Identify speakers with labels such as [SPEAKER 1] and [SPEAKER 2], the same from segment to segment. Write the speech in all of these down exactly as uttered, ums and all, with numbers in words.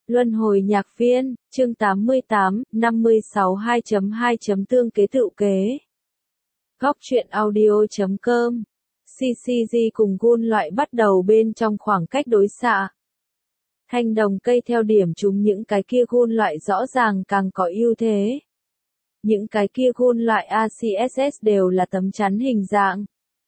[SPEAKER 1] Luân hồi nhạc viên, chương tám mươi tám, năm mươi sáu hai chấm hai Tương kế tựu kế. Góc truyện audio chấm com. xê xê giê cùng gun loại bắt đầu bên trong khoảng cách đối xạ. Thanh đồng cây theo điểm chúng những cái kia gun loại rõ ràng càng có ưu thế. Những cái kia gun loại a xê ét ét đều là tấm chắn hình dạng.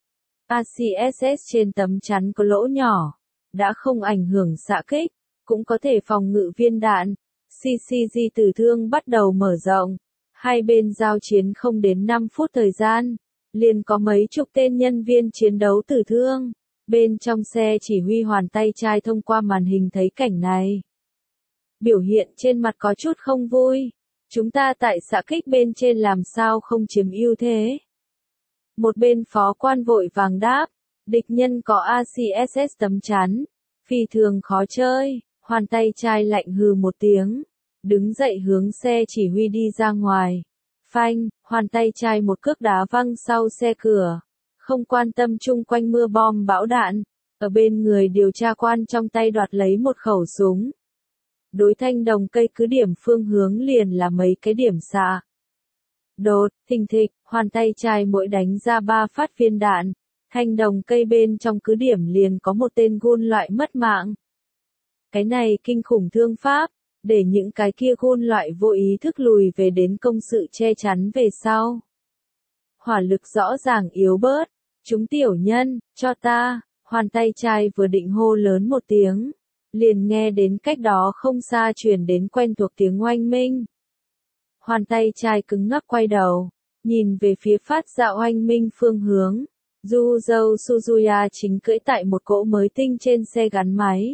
[SPEAKER 1] a xê ét ét trên tấm chắn có lỗ nhỏ, đã không ảnh hưởng xạ kích, cũng có thể phòng ngự viên đạn. xê xê giê tử thương bắt đầu mở rộng. Hai bên giao chiến không đến năm phút thời gian, liền có mấy chục tên nhân viên chiến đấu tử thương. Bên trong xe chỉ huy Hoàn Tay Trai thông qua màn hình thấy cảnh này. Biểu hiện trên mặt có chút không vui. Chúng ta tại xạ kích bên trên làm sao không chiếm ưu thế. Một bên phó quan vội vàng đáp, địch nhân có a xê ét ét tấm chắn, phi thường khó chơi. Hoàn Tay Trai lạnh hừ một tiếng, đứng dậy hướng xe chỉ huy đi ra ngoài. Phanh, Hoàn Tay Trai một cước đá văng sau xe cửa, không quan tâm chung quanh mưa bom bão đạn, ở bên người điều tra quan trong tay đoạt lấy một khẩu súng. Đối thanh đồng cây cứ điểm phương hướng liền là mấy cái điểm xạ. Đột, thình thịch, Hoàn Tay Trai mỗi đánh ra ba phát viên đạn, thanh đồng cây bên trong cứ điểm liền có một tên gun loại mất mạng. Cái này kinh khủng thương pháp, để những cái kia gun loại vô ý thức lùi về đến công sự che chắn về sau. Hỏa lực rõ ràng yếu bớt, chúng tiểu nhân, cho ta, Hoàn Tay Trai vừa định hô lớn một tiếng, liền nghe đến cách đó không xa truyền đến quen thuộc tiếng oanh minh. Hoàn Tay Trai cứng ngắc quay đầu, nhìn về phía phát ra oanh minh phương hướng, Yu Zhou Suzuya chính cưỡi tại một cỗ mới tinh trên xe gắn máy.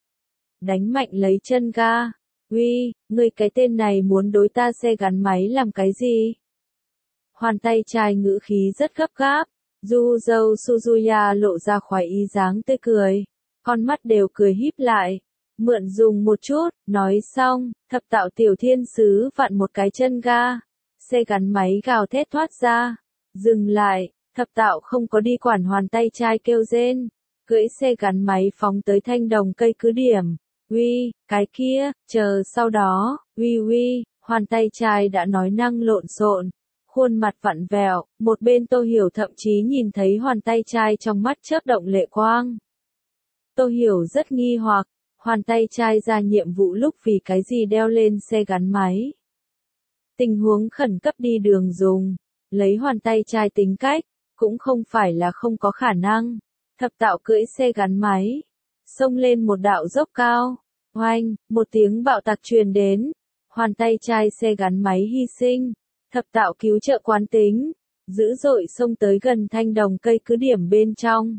[SPEAKER 1] Đánh mạnh lấy chân ga. Uy, ngươi cái tên này muốn đối ta xe gắn máy làm cái gì? Hoàn Tay Trai ngữ khí rất gấp gáp. Yu Zhou Suzuya lộ ra khoái ý dáng tươi cười, con mắt đều cười híp lại. Mượn dùng một chút, nói xong, thập tạo tiểu thiên sứ vặn một cái chân ga. Xe gắn máy gào thét thoát ra. Dừng lại, thập tạo không có đi quản Hoàn Tay Trai kêu rên. Cưỡi xe gắn máy phóng tới thanh đồng cây cứ điểm. Uy, cái kia, chờ sau đó, uy uy, Hoàn Tay Trai đã nói năng lộn xộn, khuôn mặt vặn vẹo, một bên Tô Hiểu thậm chí nhìn thấy Hoàn Tay Trai trong mắt chớp động lệ quang. Tô Hiểu rất nghi hoặc, Hoàn Tay Trai ra nhiệm vụ lúc vì cái gì đeo lên xe gắn máy. Tình huống khẩn cấp đi đường dùng, lấy Hoàn Tay Trai tính cách, cũng không phải là không có khả năng. Thập tạo cưỡi xe gắn máy, xông lên một đạo dốc cao, oanh, một tiếng bạo tạc truyền đến, Hoàn Tay Trai xe gắn máy hy sinh, thập tạo cứu trợ quán tính, dữ dội xông tới gần thanh đồng cây cứ điểm bên trong.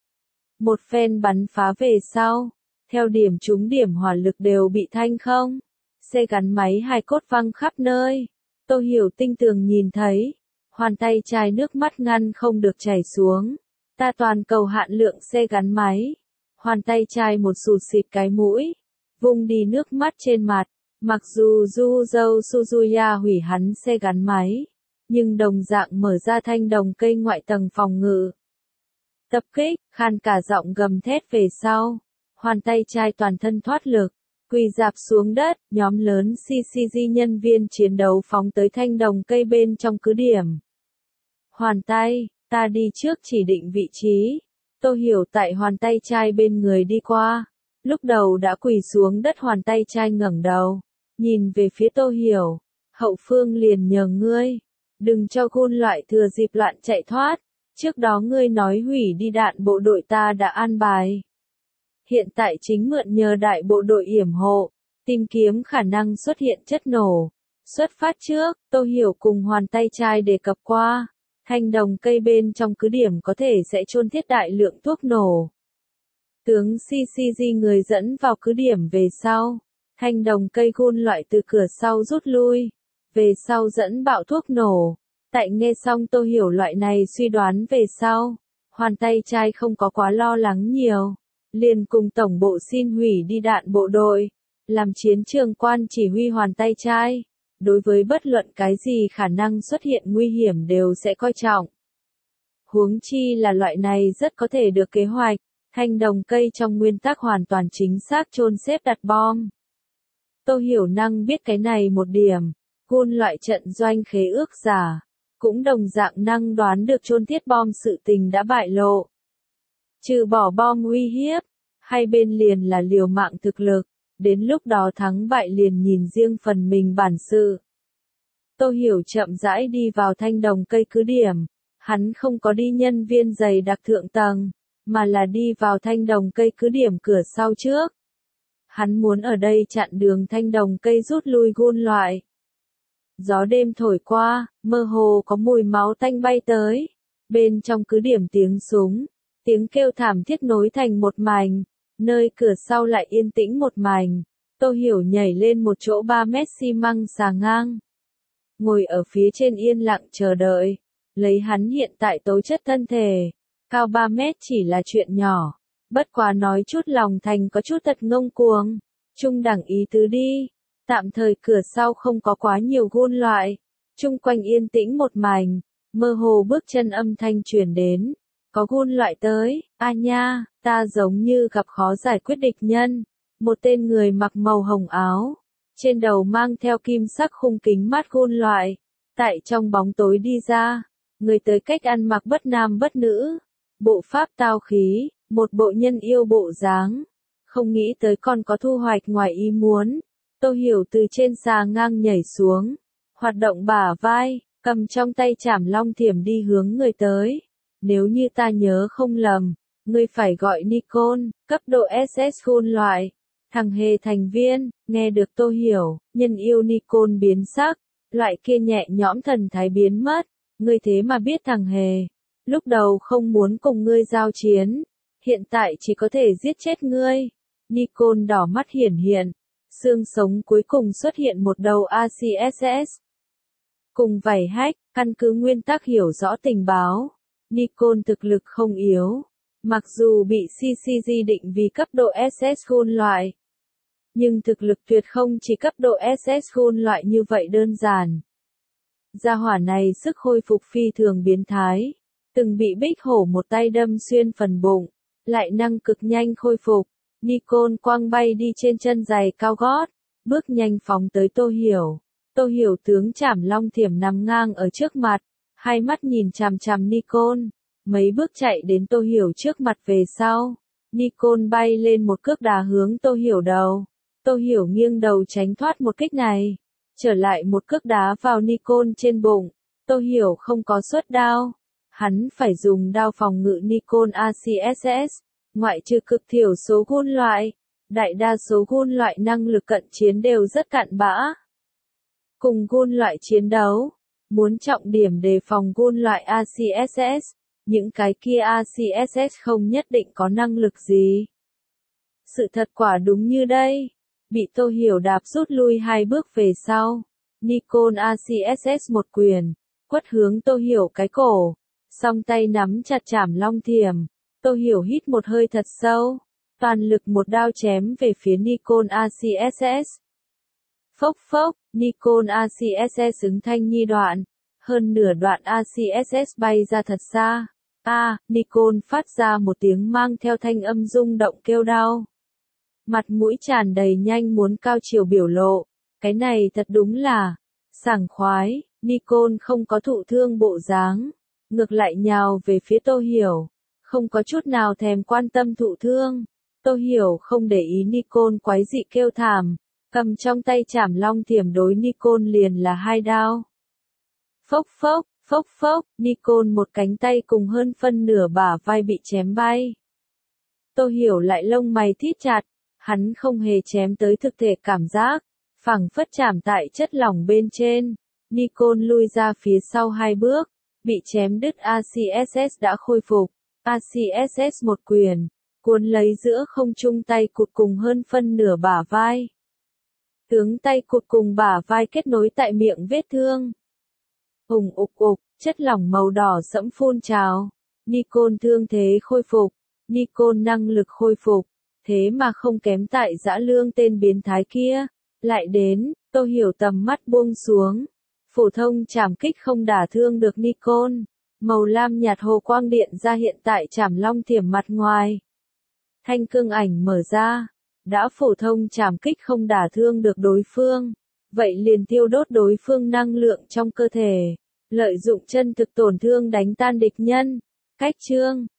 [SPEAKER 1] Một phen bắn phá về sau, theo điểm trúng điểm hỏa lực đều bị thanh không, xe gắn máy hài cốt văng khắp nơi. Tô Hiểu tinh tường nhìn thấy, Hoàn Tay Trai nước mắt ngăn không được chảy xuống. Ta toàn cầu hạn lượng xe gắn máy. Hoàn Tay Trai một sụt xịt cái mũi, vung đi nước mắt trên mặt. Mặc dù Yu Zhou Suzuya hủy hắn xe gắn máy, nhưng đồng dạng mở ra thanh đồng cây ngoại tầng phòng ngự. Tập kích, khan cả giọng gầm thét về sau. Hoàn Tay Trai toàn thân thoát lực, quỳ rạp xuống đất, nhóm lớn xê xê giê nhân viên chiến đấu phóng tới thanh đồng cây bên trong cứ điểm. Hoàn Tay, ta đi trước chỉ định vị trí. Tô Hiểu tại Hoàn Tay Trai bên người đi qua. Lúc đầu đã quỳ xuống đất Hoàn Tay Trai ngẩng đầu, nhìn về phía Tô Hiểu. Hậu phương liền nhờ ngươi, đừng cho gun loại thừa dịp loạn chạy thoát. Trước đó ngươi nói hủy đi đạn bộ đội ta đã an bài. Hiện tại chính mượn nhờ đại bộ đội yểm hộ, tìm kiếm khả năng xuất hiện chất nổ. Xuất phát trước, Tô Hiểu cùng Hoàn Tay Trai đề cập qua. Thanh đồng cây bên trong cứ điểm có thể sẽ chôn thiết đại lượng thuốc nổ. Tướng xê xê giê người dẫn vào cứ điểm về sau. Thanh đồng cây gun loại từ cửa sau rút lui. Về sau dẫn bạo thuốc nổ. Tại nghe xong Tô Hiểu loại này suy đoán về sau. Hoàn Tay Trai không có quá lo lắng nhiều. Liền cùng tổng bộ xin hủy đi đạn bộ đội. Làm chiến trường quan chỉ huy Hoàn Tay Trai. Đối với bất luận cái gì khả năng xuất hiện nguy hiểm đều sẽ coi trọng. Huống chi là loại này rất có thể được kế hoạch, thanh đồng cây trong nguyên tắc hoàn toàn chính xác chôn xếp đặt bom. Tô Hiểu năng biết cái này một điểm, gun loại trận doanh khế ước giả, cũng đồng dạng năng đoán được chôn thiết bom sự tình đã bại lộ. Trừ bỏ bom uy hiếp, hai bên liền là liều mạng thực lực, đến lúc đó thắng bại liền nhìn riêng phần mình bản sự. Tô Hiểu chậm rãi đi vào thanh đồng cây cứ điểm, hắn không có đi nhân viên dày đặc thượng tầng, mà là đi vào thanh đồng cây cứ điểm cửa sau trước. Hắn muốn ở đây chặn đường thanh đồng cây rút lui gun loại. Gió đêm thổi qua, mơ hồ có mùi máu tanh bay tới. Bên trong cứ điểm tiếng súng, tiếng kêu thảm thiết nối thành một mảnh, nơi cửa sau lại yên tĩnh một mảnh. Tô Hiểu nhảy lên một chỗ ba mét xi măng xà ngang. Ngồi ở phía trên yên lặng chờ đợi, lấy hắn hiện tại tố chất thân thể, cao ba mét chỉ là chuyện nhỏ. Bất quá nói chút lòng thành có chút thật ngông cuồng, trung đẳng ý tứ đi. Tạm thời cửa sau không có quá nhiều gun loại, chung quanh yên tĩnh một mảnh, mơ hồ bước chân âm thanh truyền đến, có gun loại tới, a nha, ta giống như gặp khó giải quyết địch nhân, một tên người mặc màu hồng áo, trên đầu mang theo kim sắc khung kính mắt gun loại, tại trong bóng tối đi ra, người tới cách ăn mặc bất nam bất nữ, bộ pháp tao khí, một bộ nhân yêu bộ dáng, không nghĩ tới còn có thu hoạch ngoài ý muốn. Tô Hiểu từ trên xà ngang nhảy xuống, hoạt động bả vai, cầm trong tay chảm long thiểm đi hướng người tới. Nếu như ta nhớ không lầm, ngươi phải gọi Nicole, cấp độ ét ét gun loại, thằng hề thành viên. Nghe được Tô Hiểu, nhân yêu Nicole biến sắc, loại kia nhẹ nhõm thần thái biến mất. Ngươi thế mà biết thằng hề, lúc đầu không muốn cùng ngươi giao chiến, hiện tại chỉ có thể giết chết ngươi. Nicole đỏ mắt hiển hiện. Xương sống cuối cùng xuất hiện một đầu a xê ét ét. Cùng vảy hách, căn cứ nguyên tắc hiểu rõ tình báo. Nicole thực lực không yếu. Mặc dù bị xê xê giê định vì cấp độ ét ét gun loại. Nhưng thực lực tuyệt không chỉ cấp độ ét ét gun loại như vậy đơn giản. Gia hỏa này sức hồi phục phi thường biến thái. Từng bị bích hổ một tay đâm xuyên phần bụng. Lại năng cực nhanh khôi phục. Nicole quăng bay đi trên chân giày cao gót, bước nhanh phóng tới Tô Hiểu. Tô Hiểu tướng chảm long thiểm nằm ngang ở trước mặt, hai mắt nhìn chằm chằm Nicole, mấy bước chạy đến Tô Hiểu trước mặt về sau. Nicole bay lên một cước đá hướng Tô Hiểu đầu. Tô Hiểu nghiêng đầu tránh thoát một kích này, trở lại một cước đá vào Nicole trên bụng. Tô Hiểu không có xuất đao, hắn phải dùng đao phòng ngự Nicole a xê ét ét. Ngoại trừ cực thiểu số gun loại, đại đa số gun loại năng lực cận chiến đều rất cặn bã. Cùng gun loại chiến đấu, muốn trọng điểm đề phòng gun loại a xê ét ét, những cái kia a xê ét ét không nhất định có năng lực gì. Sự thật quả đúng như đây, bị Tô Hiểu đạp rút lui hai bước về sau. Nicole a xê ét ét một quyền, quất hướng Tô Hiểu cái cổ, song tay nắm chặt chảm long thiểm. Tô Hiểu hít một hơi thật sâu, toàn lực một đao chém về phía Nicole a xê ét ét. Phốc phốc, Nicole a xê ét ét xứng thanh nhi đoạn, hơn nửa đoạn a xê ét ét bay ra thật xa. A, à, Nicole phát ra một tiếng mang theo thanh âm rung động kêu đau. Mặt mũi tràn đầy nhanh muốn cao chiều biểu lộ, cái này thật đúng là sảng khoái. Nicole không có thụ thương bộ dáng, ngược lại nhào về phía Tô Hiểu. Không có chút nào thèm quan tâm thụ thương. Tô Hiểu không để ý Nicole quái dị kêu thảm, cầm trong tay chảm long thiểm đối Nicole liền là hai đao. Phốc phốc, phốc phốc, Nicole một cánh tay cùng hơn phân nửa bả vai bị chém bay. Tô Hiểu lại lông mày thít chặt, hắn không hề chém tới thực thể cảm giác, phẳng phất chạm tại chất lỏng bên trên. Nicole lui ra phía sau hai bước, bị chém đứt a xê ét ét đã khôi phục. a xê ét ét một quyền, cuốn lấy giữa không trung tay cụt cùng hơn phân nửa bả vai. Tướng tay cụt cùng bả vai kết nối tại miệng vết thương. Hùng ục ục, chất lỏng màu đỏ sẫm phun trào. Nicole thương thế khôi phục. Nicole năng lực khôi phục. Thế mà không kém tại dã lương tên biến thái kia. Lại đến, Tô Hiểu tầm mắt buông xuống. Phổ thông chảm kích không đả thương được Nicole. Màu lam nhạt hồ quang điện ra hiện tại chảm long thiểm mặt ngoài. Thanh cương ảnh mở ra. Đã phổ thông trảm kích không đả thương được đối phương, vậy liền tiêu đốt đối phương năng lượng trong cơ thể, lợi dụng chân thực tổn thương đánh tan địch nhân. Cách chương